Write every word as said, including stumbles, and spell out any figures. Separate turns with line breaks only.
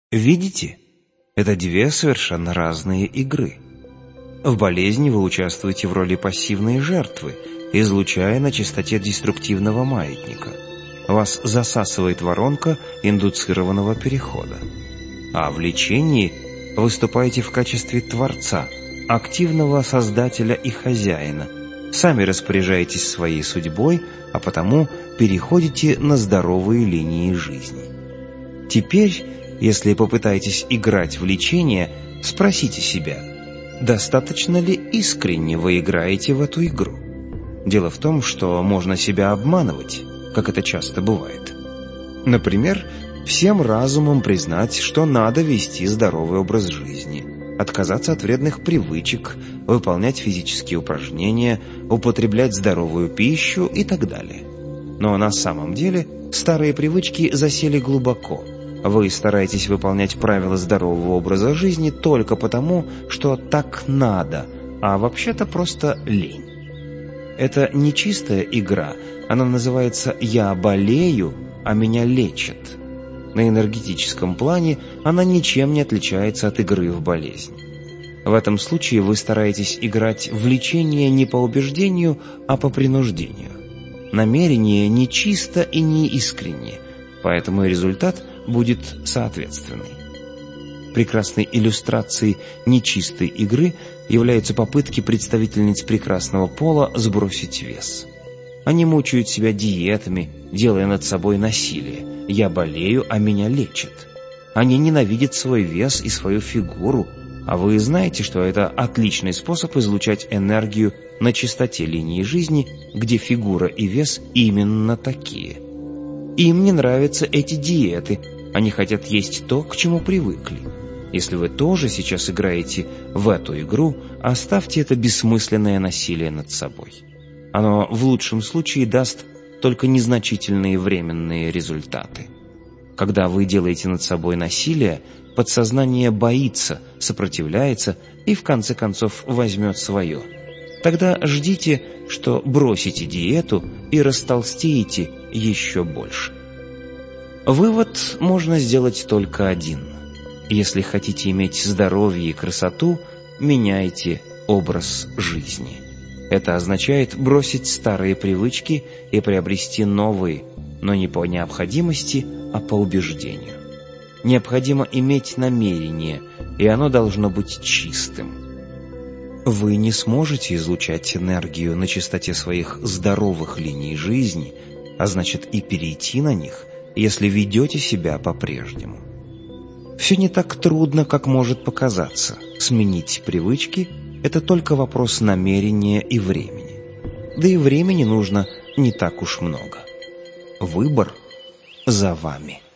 Видите? Это две совершенно разные игры. В болезни вы участвуете в роли пассивной жертвы, излучая на частоте деструктивного маятника. Вас засасывает воронка индуцированного перехода. А в лечении выступаете в качестве творца, активного создателя и хозяина. Сами распоряжаетесь своей судьбой, а потому переходите на здоровые линии жизни. Теперь, если попытаетесь играть в лечение, спросите себя, достаточно ли искренне вы играете в эту игру? Дело в том, что можно себя обманывать, как это часто бывает. Например, всем разумом признать, что надо вести здоровый образ жизни, отказаться от вредных привычек, выполнять физические упражнения, употреблять здоровую пищу и так далее. Но на самом деле старые привычки засели глубоко. Вы стараетесь выполнять правила здорового образа жизни только потому, что так надо, а вообще-то просто лень. Это не чистая игра, она называется «я болею, а меня лечат». На энергетическом плане она ничем не отличается от игры в болезнь. В этом случае вы стараетесь играть в лечение не по убеждению, а по принуждению. Намерение не чисто и не искренне, поэтому и результат будет соответственный. Прекрасной иллюстрацией нечистой игры являются попытки представительниц прекрасного пола сбросить вес. Они мучают себя диетами, делая над собой насилие. «Я болею, а меня лечат». Они ненавидят свой вес и свою фигуру, а вы знаете, что это отличный способ излучать энергию на частоте линии жизни, где фигура и вес именно такие. Им не нравятся эти диеты, они хотят есть то, к чему привыкли. Если вы тоже сейчас играете в эту игру, оставьте это бессмысленное насилие над собой. Оно в лучшем случае даст только незначительные временные результаты. Когда вы делаете над собой насилие, подсознание боится, сопротивляется и в конце концов возьмет свое. Тогда ждите, что бросите диету и растолстеете еще больше. Вывод можно сделать только один. Если хотите иметь здоровье и красоту, меняйте образ жизни. Это означает бросить старые привычки и приобрести новые, но не по необходимости, а по убеждению. Необходимо иметь намерение, и оно должно быть чистым. Вы не сможете излучать энергию на частоте своих здоровых линий жизни, а значит и перейти на них, если ведете себя по-прежнему. Все не так трудно, как может показаться. Сменить привычки – это только вопрос намерения и времени. Да и времени нужно не так уж много. Выбор за вами.